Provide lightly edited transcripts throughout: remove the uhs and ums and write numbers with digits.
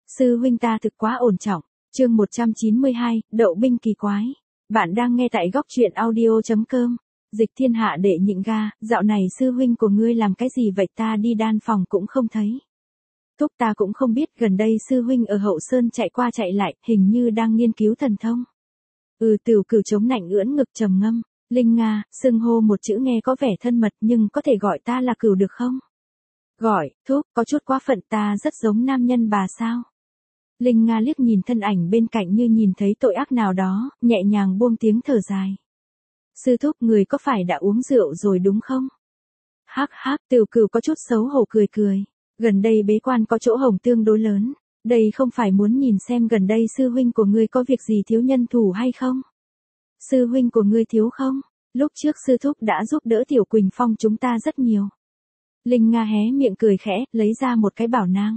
Sư huynh ta thực quá ổn trọng. Chương 192, đậu binh kỳ quái. Bạn đang nghe tại góc truyện audio.com. Dịch thiên hạ đệ nhịn ga, dạo này sư huynh của ngươi làm cái gì vậy, ta đi đan phòng cũng không thấy. Thúc ta cũng không biết, gần đây sư huynh ở Hậu Sơn chạy qua chạy lại, hình như đang nghiên cứu thần thông. Tiểu Cửu chống nạnh ưỡn ngực trầm ngâm. Linh Nga, xưng hô một chữ nghe có vẻ thân mật nhưng có thể gọi ta là Cửu được không? Gọi, thúc, có chút quá phận, ta rất giống nam nhân bà sao? Linh Nga liếc nhìn thân ảnh bên cạnh như nhìn thấy tội ác nào đó, nhẹ nhàng buông tiếng thở dài. Sư thúc, người có phải đã uống rượu rồi đúng không? Hắc hắc, Tiểu Cửu có chút xấu hổ cười cười. Gần đây bế quan có chỗ hổng tương đối lớn. Đây không phải muốn nhìn xem gần đây sư huynh của ngươi có việc gì thiếu nhân thủ hay không? Sư huynh của ngươi thiếu không? Lúc trước sư thúc đã giúp đỡ Tiểu Quỳnh Phong chúng ta rất nhiều. Linh Nga hé miệng cười khẽ, lấy ra một cái bảo nang.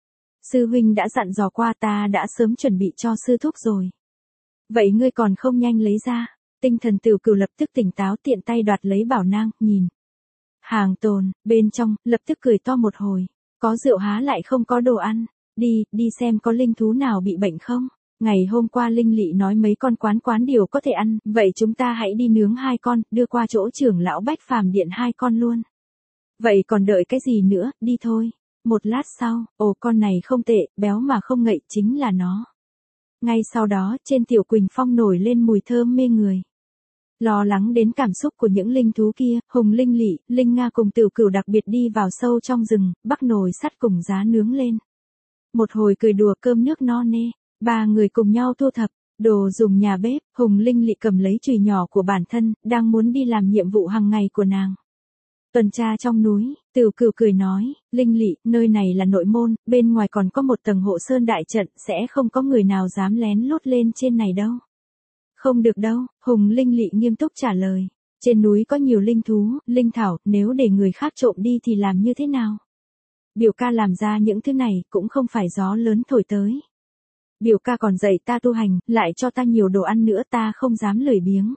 Sư huynh đã dặn dò qua, ta đã sớm chuẩn bị cho sư thúc rồi. Vậy ngươi còn không nhanh lấy ra? Tinh thần Tiểu Cửu lập tức tỉnh táo, tiện tay đoạt lấy bảo nang, nhìn. Hàng tồn, bên trong, lập tức cười to một hồi. Có rượu há lại không có đồ ăn. Đi xem có linh thú nào bị bệnh không? Ngày hôm qua Linh Lị nói mấy con quán điều có thể ăn, vậy chúng ta hãy đi nướng 2 con, đưa qua chỗ trưởng lão Bách Phàm Điện 2 con luôn. Vậy còn đợi cái gì nữa, đi thôi. Một lát sau, con này không tệ, béo mà không ngậy, chính là nó. Ngay sau đó, trên Tiểu Quỳnh Phong nổi lên mùi thơm mê người. Lo lắng đến cảm xúc của những linh thú kia, Hùng Linh Lị, Linh Nga cùng Tiểu Cửu đặc biệt đi vào sâu trong rừng, bắc nồi sắt cùng giá nướng lên. Một hồi cười đùa cơm nước no nê, 3 người cùng nhau thu thập đồ dùng nhà bếp. Hùng Linh Lị cầm lấy chùy nhỏ của bản thân, đang muốn đi làm nhiệm vụ hàng ngày của nàng. Tuần tra trong núi, Tiểu Cửu cười nói, Linh Lị, nơi này là nội môn, bên ngoài còn có một tầng hộ sơn đại trận, sẽ không có người nào dám lén lút lên trên này đâu. Không được đâu, Hùng Linh Lị nghiêm túc trả lời. Trên núi có nhiều linh thú, linh thảo, nếu để người khác trộm đi thì làm như thế nào? Biểu ca làm ra những thứ này cũng không phải gió lớn thổi tới. Biểu ca còn dạy ta tu hành, lại cho ta nhiều đồ ăn nữa, ta không dám lười biếng.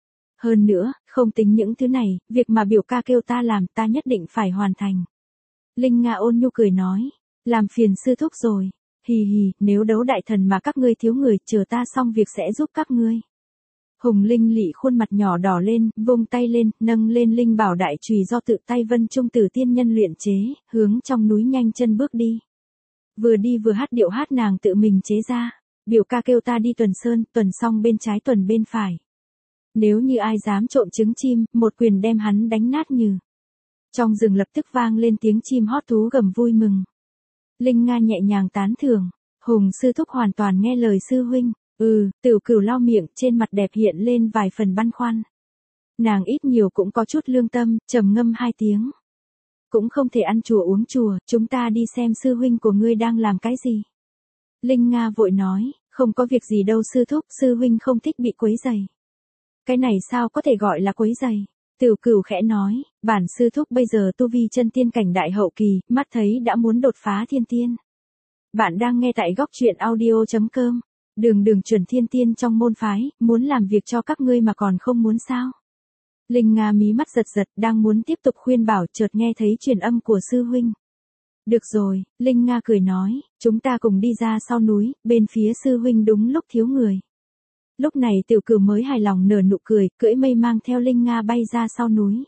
Hơn nữa, không tính những thứ này, việc mà biểu ca kêu ta làm ta nhất định phải hoàn thành. Linh Nga ôn nhu cười nói, làm phiền sư thúc rồi. Hì hì, nếu đấu đại thần mà các ngươi thiếu người, chờ ta xong việc sẽ giúp các ngươi. Hùng Linh Lị khuôn mặt nhỏ đỏ lên, vung tay lên, nâng lên linh bảo đại chùy do tự tay Vân Trung Tử tiên nhân luyện chế, hướng trong núi nhanh chân bước đi. Vừa đi vừa hát điệu hát nàng tự mình chế ra. Biểu ca kêu ta đi tuần sơn, tuần xong bên trái tuần bên phải. Nếu như ai dám trộm trứng chim, một quyền đem hắn đánh nát nhừ. Trong rừng lập tức vang lên tiếng chim hót thú gầm vui mừng. Linh Nga nhẹ nhàng tán thưởng, Hùng sư thúc hoàn toàn nghe lời sư huynh. Tiểu Cửu lau miệng, trên mặt đẹp hiện lên vài phần băn khoăn. Nàng ít nhiều cũng có chút lương tâm, trầm ngâm 2 tiếng. Cũng không thể ăn chùa uống chùa, chúng ta đi xem sư huynh của ngươi đang làm cái gì. Linh Nga vội nói, không có việc gì đâu sư thúc, sư huynh không thích bị quấy rầy. Cái này sao có thể gọi là quấy rầy? Tiểu Cửu khẽ nói, bản sư thúc bây giờ tu vi chân tiên cảnh đại hậu kỳ, mắt thấy đã muốn đột phá thiên tiên. Bạn đang nghe tại góc truyện audio.com. Đường chuẩn thiên tiên trong môn phái, muốn làm việc cho các ngươi mà còn không muốn sao? Linh Nga mí mắt giật giật, đang muốn tiếp tục khuyên bảo, chợt nghe thấy truyền âm của sư huynh. Được rồi, Linh Nga cười nói, chúng ta cùng đi ra sau núi, bên phía sư huynh đúng lúc thiếu người. Lúc này Tiểu Cửu mới hài lòng nở nụ cười, cưỡi mây mang theo Linh Nga bay ra sau núi.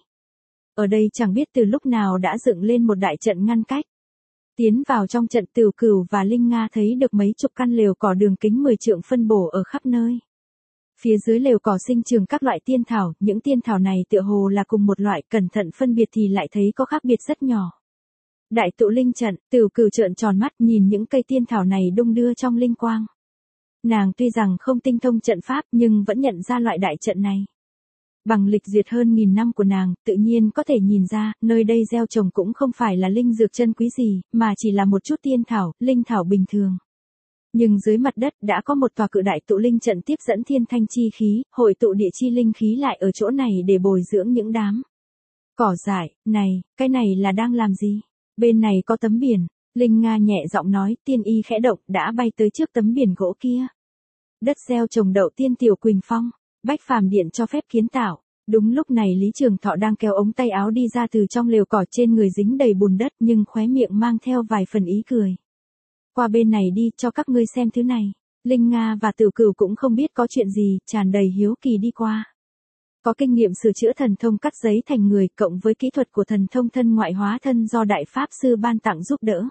Ở đây chẳng biết từ lúc nào đã dựng lên một đại trận ngăn cách. Tiến vào trong trận, Tiểu Cửu và Linh Nga thấy được mấy chục căn lều cỏ đường kính 10 trượng phân bổ ở khắp nơi. Phía dưới lều cỏ sinh trưởng các loại tiên thảo, những tiên thảo này tựa hồ là cùng một loại, cẩn thận phân biệt thì lại thấy có khác biệt rất nhỏ. Đại tụ linh trận, Tiểu Cửu trợn tròn mắt nhìn những cây tiên thảo này đung đưa trong linh quang. Nàng tuy rằng không tinh thông trận pháp nhưng vẫn nhận ra loại đại trận này. Bằng lịch duyệt hơn 1000 năm của nàng, tự nhiên có thể nhìn ra, nơi đây gieo trồng cũng không phải là linh dược chân quý gì, mà chỉ là một chút tiên thảo, linh thảo bình thường. Nhưng dưới mặt đất đã có một tòa cự đại tụ linh trận tiếp dẫn thiên thanh chi khí, hội tụ địa chi linh khí lại ở chỗ này để bồi dưỡng những đám cỏ dại. Này, cái này là đang làm gì? Bên này có tấm biển. Linh Nga nhẹ giọng nói, tiên y khẽ động, đã bay tới trước tấm biển gỗ kia. Đất gieo trồng đậu tiên Tiểu Quỳnh Phong, Bách Phàm Điện cho phép kiến tạo. Đúng lúc này Lý Trường Thọ đang kéo ống tay áo đi ra từ trong lều cỏ, trên người dính đầy bùn đất nhưng khóe miệng mang theo vài phần ý cười. qua bên này đi, cho các ngươi xem thứ này. Linh Nga và Tiểu Cửu cũng không biết có chuyện gì, tràn đầy hiếu kỳ đi qua. Có kinh nghiệm sửa chữa thần thông cắt giấy thành người, cộng với kỹ thuật của thần thông thân ngoại hóa thân do Đại Pháp Sư ban tặng giúp đỡ.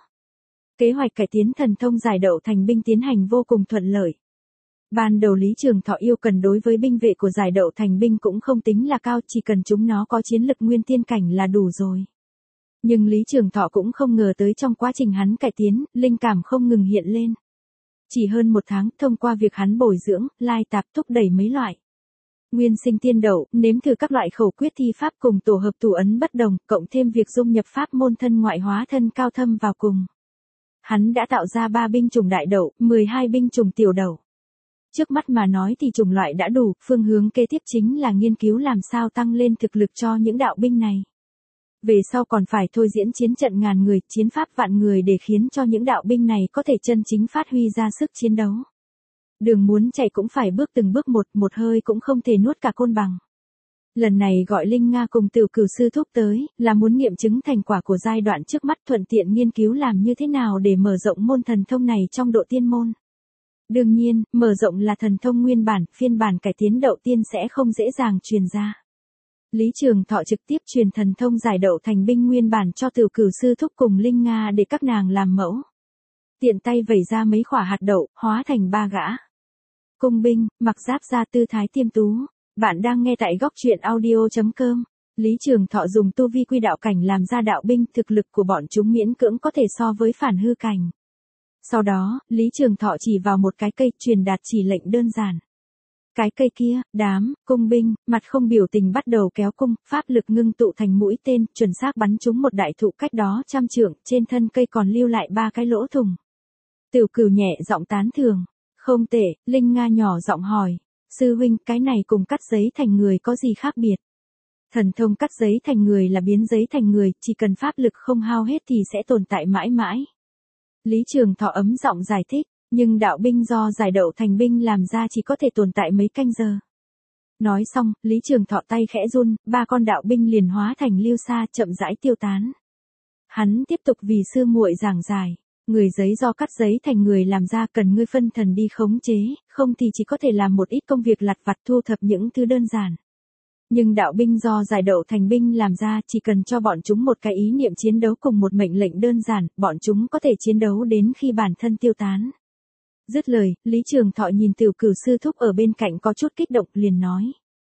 Kế hoạch cải tiến thần thông giải đậu thành binh tiến hành vô cùng thuận lợi. Ban đầu Lý Trường Thọ yêu cần đối với binh vệ của giải đậu thành binh cũng không tính là cao, chỉ cần chúng nó có chiến lực nguyên tiên cảnh là đủ rồi. Nhưng Lý Trường Thọ cũng không ngờ tới trong quá trình hắn cải tiến, linh cảm không ngừng hiện lên. Chỉ hơn 1 tháng, thông qua việc hắn bồi dưỡng, lai tạp thúc đẩy mấy loại nguyên sinh tiên đậu, nếm thử các loại khẩu quyết thi pháp cùng tổ hợp tụ ấn bất đồng, cộng thêm việc dung nhập pháp môn thân ngoại hóa thân cao thâm vào cùng. Hắn đã tạo ra 3 binh chủng đại đậu, 12 binh chủng tiểu đậu. Trước mắt mà nói thì chủng loại đã đủ, phương hướng kế tiếp chính là nghiên cứu làm sao tăng lên thực lực cho những đạo binh này. Về sau còn phải thôi diễn chiến trận ngàn người, chiến pháp vạn người để khiến cho những đạo binh này có thể chân chính phát huy ra sức chiến đấu. Đường muốn chạy cũng phải bước từng bước một hơi cũng không thể nuốt cả côn bằng. Lần này gọi Linh Nga cùng Tiểu Cửu sư thúc tới, là muốn nghiệm chứng thành quả của giai đoạn trước mắt, thuận tiện nghiên cứu làm như thế nào để mở rộng môn thần thông này trong độ tiên môn. Đương nhiên, mở rộng là thần thông nguyên bản, phiên bản cải tiến đậu tiên sẽ không dễ dàng truyền ra. Lý Trường Thọ trực tiếp truyền thần thông giải đậu thành binh nguyên bản cho Tiểu Cửu sư thúc cùng Linh Nga để các nàng làm mẫu. Tiện tay vẩy ra mấy quả hạt đậu, hóa thành 3 gã cung binh, mặc giáp ra tư thái tiêm tú. Bạn đang nghe tại góc truyện audio.com. Lý Trường Thọ dùng tu vi quy đạo cảnh làm ra đạo binh, thực lực của bọn chúng miễn cưỡng có thể so với phản hư cảnh. Sau đó, Lý Trường Thọ chỉ vào một cái cây, truyền đạt chỉ lệnh đơn giản. Cái cây kia, đám cung binh, mặt không biểu tình bắt đầu kéo cung, pháp lực ngưng tụ thành mũi tên, chuẩn xác bắn trúng một đại thụ cách đó 100 trượng, trên thân cây còn lưu lại 3 cái lỗ thủng. Tiểu Cửu nhẹ giọng tán thưởng. Không tệ, Linh Nga nhỏ giọng hỏi. Sư huynh, cái này cùng cắt giấy thành người có gì khác biệt? Thần thông cắt giấy thành người là biến giấy thành người, chỉ cần pháp lực không hao hết thì sẽ tồn tại mãi mãi. Lý Trường Thọ ấm giọng giải thích, nhưng đạo binh do giải đậu thành binh làm ra chỉ có thể tồn tại mấy canh giờ. Nói xong, Lý Trường Thọ tay khẽ run, 3 con đạo binh liền hóa thành lưu sa chậm rãi tiêu tán. Hắn tiếp tục vì sư muội giảng giải. Người giấy do cắt giấy thành người làm ra cần ngươi phân thần đi khống chế, không thì chỉ có thể làm một ít công việc lặt vặt thu thập những thứ đơn giản. Nhưng đạo binh do giải đậu thành binh làm ra chỉ cần cho bọn chúng một cái ý niệm chiến đấu cùng một mệnh lệnh đơn giản, bọn chúng có thể chiến đấu đến khi bản thân tiêu tán. Dứt lời, Lý Trường Thọ nhìn Tiểu Cửu sư thúc ở bên cạnh có chút kích động, liền nói.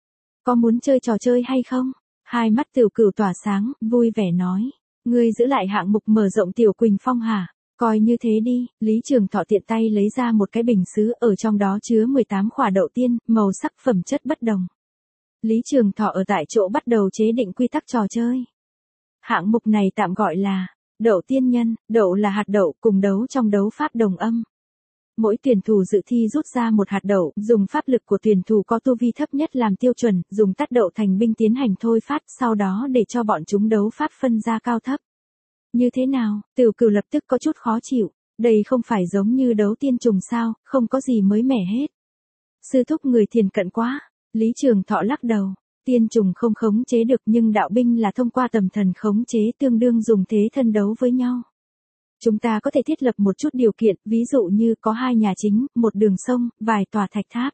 Có muốn chơi trò chơi hay không? Hai mắt Tiểu Cửu tỏa sáng, vui vẻ nói. Ngươi giữ lại hạng mục mở rộng Tiểu Quỳnh Phong hả? Coi như thế đi, Lý Trường Thọ tiện tay lấy ra một cái bình sứ, ở trong đó chứa 18 quả đậu tiên, màu sắc phẩm chất bất đồng. Lý Trường Thọ ở tại chỗ bắt đầu chế định quy tắc trò chơi. Hạng mục này tạm gọi là đậu tiên nhân, đậu là hạt đậu, cùng đấu trong đấu pháp đồng âm. Mỗi tuyển thủ dự thi rút ra một hạt đậu, dùng pháp lực của tuyển thủ có tu vi thấp nhất làm tiêu chuẩn, dùng tát đậu thành binh tiến hành thôi phát, sau đó để cho bọn chúng đấu pháp phân ra cao thấp. Như thế nào? Tiểu Cửu lập tức có chút khó chịu, đây không phải giống như đấu tiên trùng sao, không có gì mới mẻ hết. Sư thúc người thiền cận quá. Lý Trường Thọ lắc đầu. Tiên trùng không khống chế được, nhưng đạo binh là thông qua tầm thần khống chế, tương đương dùng thế thân đấu với nhau. Chúng ta có thể thiết lập một chút điều kiện, ví dụ như có 2 nhà chính, một đường sông, vài tòa thạch tháp.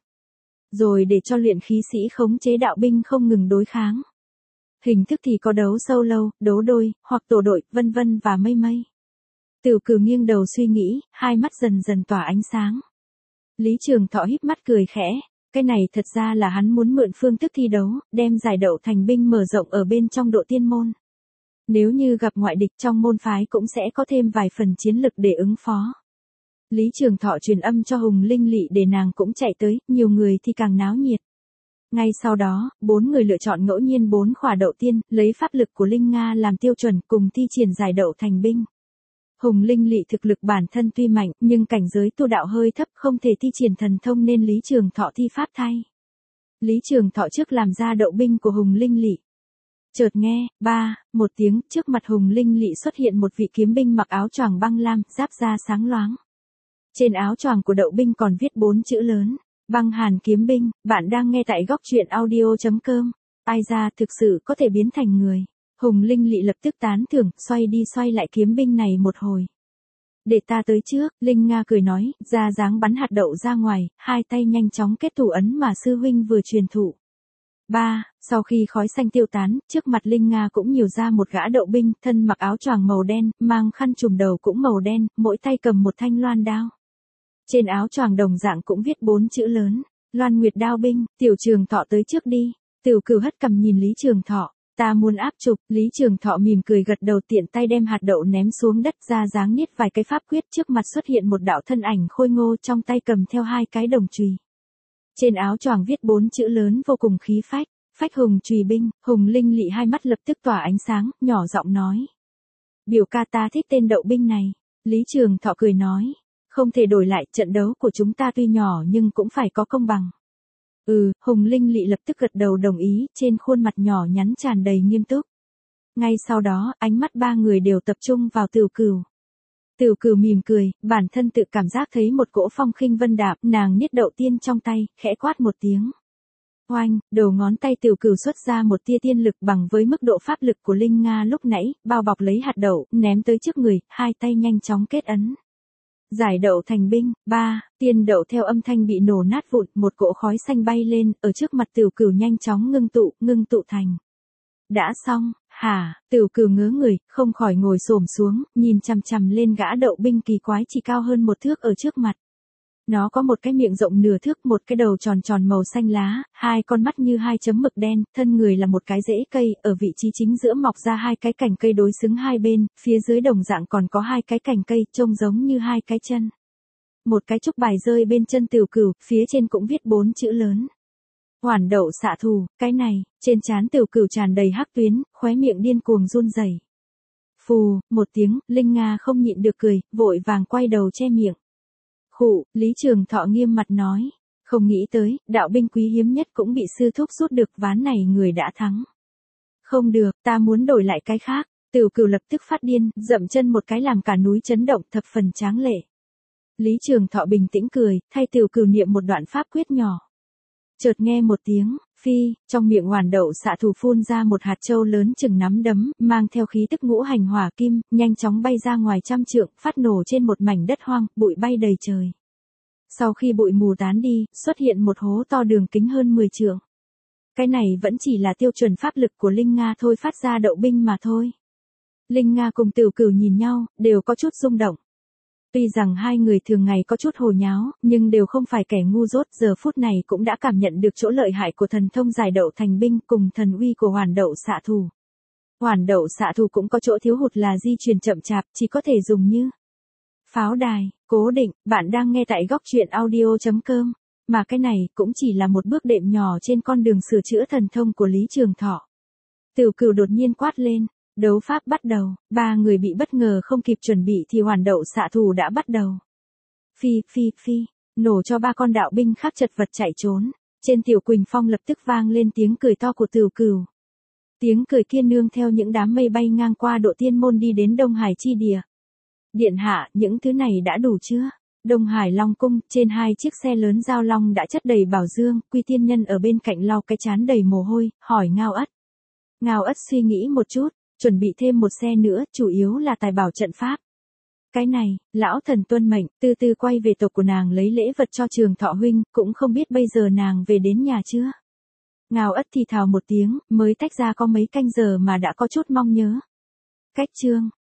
Rồi để cho luyện khí sĩ khống chế đạo binh không ngừng đối kháng. Hình thức thì có đấu solo, đấu đôi, hoặc tổ đội, vân vân và mây mây. Tiểu Cửu nghiêng đầu suy nghĩ, hai mắt dần dần tỏa ánh sáng. Lý Trường Thọ híp mắt cười khẽ, cái này thật ra là hắn muốn mượn phương thức thi đấu, đem giải đậu thành binh mở rộng ở bên trong độ tiên môn. Nếu như gặp ngoại địch trong môn phái cũng sẽ có thêm vài phần chiến lực để ứng phó. Lý Trường Thọ truyền âm cho Hùng Linh Lị để nàng cũng chạy tới, nhiều người thì càng náo nhiệt. Ngay sau đó, 4 người lựa chọn ngẫu nhiên 4 quả đậu tiên, lấy pháp lực của Linh Nga làm tiêu chuẩn cùng thi triển giải đậu thành binh. Hùng Linh Lị thực lực bản thân tuy mạnh, nhưng cảnh giới tu đạo hơi thấp, không thể thi triển thần thông nên Lý Trường Thọ thi pháp thay. Lý Trường Thọ trước làm ra đậu binh của Hùng Linh Lị. Chợt nghe, một tiếng, trước mặt Hùng Linh Lị xuất hiện một vị kiếm binh mặc áo choàng băng lam, giáp da sáng loáng. Trên áo choàng của đậu binh còn viết 4 chữ lớn. Băng Hàn kiếm binh. Bạn đang nghe tại góc truyện audio.com. Ai ra thực sự có thể biến thành người. Hùng Linh Lị lập tức tán thưởng, xoay đi xoay lại kiếm binh này một hồi. Để ta tới trước, Linh Nga cười nói, ra dáng bắn hạt đậu ra ngoài, hai tay nhanh chóng kết thủ ấn mà sư huynh vừa truyền thụ. Sau khi khói xanh tiêu tán, trước mặt Linh Nga cũng nhiều ra một gã đậu binh, thân mặc áo choàng màu đen, mang khăn trùm đầu cũng màu đen, mỗi tay cầm một thanh loan đao. Trên áo choàng đồng dạng cũng viết 4 chữ lớn, Loan Nguyệt đao binh, Tiểu Trường Thọ tới trước đi. Tiểu Cửu hất cằm nhìn Lý Trường Thọ, ta muốn áp trục, Lý Trường Thọ mỉm cười gật đầu tiện tay đem hạt đậu ném xuống đất ra dáng niết vài cái pháp quyết trước mặt xuất hiện một đạo thân ảnh khôi ngô trong tay cầm theo 2 cái đồng chùy. Trên áo choàng viết 4 chữ lớn vô cùng khí phách, phách hùng chùy binh, Hùng Linh Lị hai mắt lập tức tỏa ánh sáng, nhỏ giọng nói. Biểu ca ta thích tên đậu binh này, Lý Trường Thọ cười nói, không thể đổi lại, trận đấu của chúng ta tuy nhỏ nhưng cũng phải có công bằng. Hùng Linh Lị lập tức gật đầu đồng ý, trên khuôn mặt nhỏ nhắn tràn đầy nghiêm túc. Ngay sau đó, ánh mắt ba người đều tập trung vào Tiểu Cửu. Tiểu Cửu mỉm cười, bản thân tự cảm giác thấy một cỗ phong khinh vân đạm, nàng niết đậu tiên trong tay, khẽ quát một tiếng. Oanh, đầu ngón tay Tiểu Cửu xuất ra một tia tiên lực bằng với mức độ pháp lực của Linh Nga lúc nãy, bao bọc lấy hạt đậu, ném tới trước người, hai tay nhanh chóng kết ấn. Giải đậu thành binh, tiên đậu theo âm thanh bị nổ nát vụn, một cỗ khói xanh bay lên, ở trước mặt Tiểu Cửu nhanh chóng ngưng tụ thành. Đã xong, hả, Tiểu Cửu ngớ người, không khỏi ngồi xổm xuống, nhìn chằm chằm lên gã đậu binh kỳ quái chỉ cao hơn 1 thước ở trước mặt. Nó có một cái miệng rộng nửa thước, một cái đầu tròn tròn màu xanh lá, 2 con mắt như 2 chấm mực đen, thân người là một cái rễ cây, ở vị trí chính giữa mọc ra 2 cái cành cây đối xứng hai bên, phía dưới đồng dạng còn có 2 cái cành cây, trông giống như 2 cái chân. Một cái trúc bài rơi bên chân Tiểu Cửu, phía trên cũng viết 4 chữ lớn. Hoản đậu xạ thù, cái này, trên trán Tiểu Cửu tràn đầy hắc tuyến, khóe miệng điên cuồng run rẩy. Phù, một tiếng, Linh Nga không nhịn được cười, vội vàng quay đầu che miệng. Khụ, Lý Trường Thọ nghiêm mặt nói, không nghĩ tới, đạo binh quý hiếm nhất cũng bị sư thúc rút được, ván này người đã thắng. Không được, ta muốn đổi lại cái khác. Tiểu Cửu lập tức phát điên, dậm chân một cái làm cả núi chấn động, thập phần tráng lệ. Lý Trường Thọ bình tĩnh cười, thay Tiểu Cửu niệm một đoạn pháp quyết nhỏ. Chợt nghe một tiếng, phi, trong miệng Hoản đậu xạ thù phun ra một hạt châu lớn chừng nắm đấm, mang theo khí tức ngũ hành hỏa kim, nhanh chóng bay ra ngoài 100 trượng, phát nổ trên một mảnh đất hoang, bụi bay đầy trời. Sau khi bụi mù tán đi, xuất hiện một hố to đường kính hơn 10 trượng. Cái này vẫn chỉ là tiêu chuẩn pháp lực của Linh Nga thôi, phát ra đậu binh mà thôi. Linh Nga cùng Tiểu Cửu nhìn nhau, đều có chút rung động. Tuy rằng hai người thường ngày có chút hồ nháo, nhưng đều không phải kẻ ngu dốt, giờ phút này cũng đã cảm nhận được chỗ lợi hại của thần thông giải đậu thành binh cùng thần uy của Hoản đậu xạ thù. Hoản đậu xạ thù cũng có chỗ thiếu hụt là di truyền chậm chạp, chỉ có thể dùng như pháo đài, cố định. Bạn đang nghe tại góc truyện audio.com, mà cái này cũng chỉ là một bước đệm nhỏ trên con đường sửa chữa thần thông của Lý Trường Thọ. Tiểu Cửu đột nhiên quát lên. Đấu pháp bắt đầu, ba người bị bất ngờ không kịp chuẩn bị thì Hoản đậu xạ thù đã bắt đầu. Phi, nổ cho 3 con đạo binh khác chật vật chạy trốn. Trên Tiểu Quỳnh Phong lập tức vang lên tiếng cười to của Tiểu Cửu. Tiếng cười kia nương theo những đám mây bay ngang qua Độ Tiên Môn đi đến Đông Hải chi địa. Điện hạ, những thứ này đã đủ chưa? Đông Hải Long Cung, trên 2 chiếc xe lớn giao long đã chất đầy bảo dương, Quy Tiên Nhân ở bên cạnh lau cái trán đầy mồ hôi, hỏi Ngao Ất. Ngao Ất suy nghĩ một chút. Chuẩn bị thêm một xe nữa, chủ yếu là tài bảo trận pháp. Cái này, lão thần tuân mệnh, từ từ quay về tộc của nàng lấy lễ vật cho Trường Thọ huynh, cũng không biết bây giờ nàng về đến nhà chưa. Ngao Ất thì thào một tiếng, mới tách ra có mấy canh giờ mà đã có chút mong nhớ. Cách chương,